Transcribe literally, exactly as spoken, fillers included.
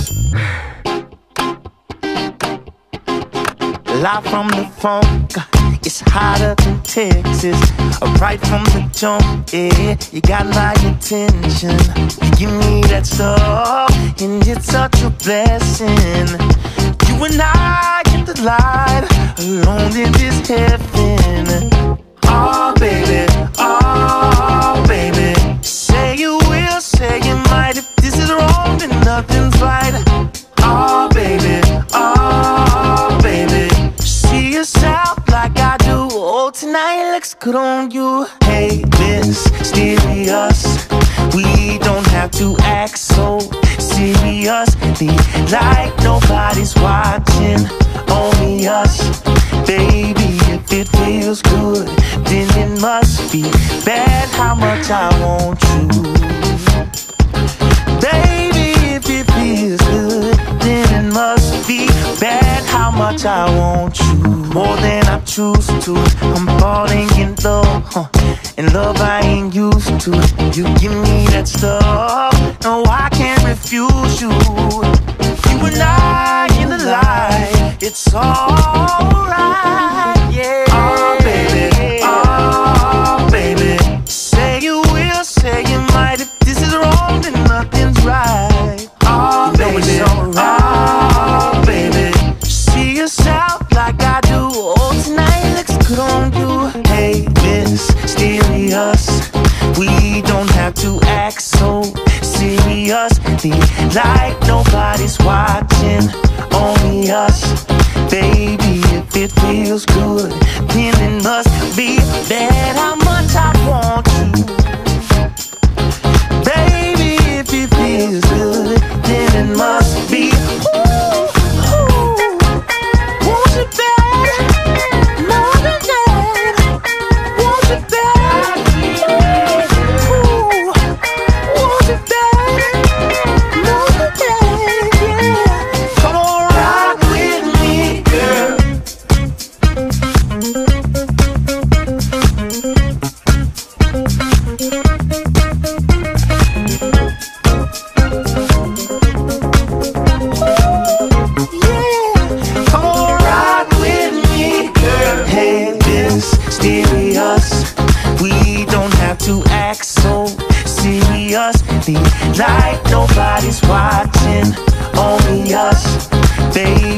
Live from the funk, it's hotter than Texas. Right from the jump, yeah, you got my attention. You give me that stuff, and it's such a blessing. You and I get the light, alone in this heaven. Oh baby, oh baby, say you will, say you might. If this is wrong, then nothing's right. Oh baby, oh baby, see yourself like I do. Oh, tonight looks good on you. Hey, mysterious, we don't have to act so seriously, like nobody's watching, only us. Baby, if it feels good, then it must be bad how much I want you. Baby, if it feels good, then it must be bad how much I want you. More than I choose to, I'm falling in love, huh? In love I ain't used to. You give me that stuff, no I can't refuse you. You and I in the light, it's alright, yeah. Oh baby, oh baby, say you will, say you might. If this is wrong, then nothing's right. Oh baby, oh baby, see yourself like I do. Oh, tonight looks good on you. Hey, mysterious, we don't have to act so seriously, like nobody's watching, only us. Baby, if it feels good, then it must be bad how much I want you. Baby, if it feels good, then it must be. Ooh, ooh, want you bad, more than that. Want you bad, ooh, want you bad, more than that, yeah. Come on, rock with me, girl. We don't have to act so seriously, like nobody's watching, only us. Baby,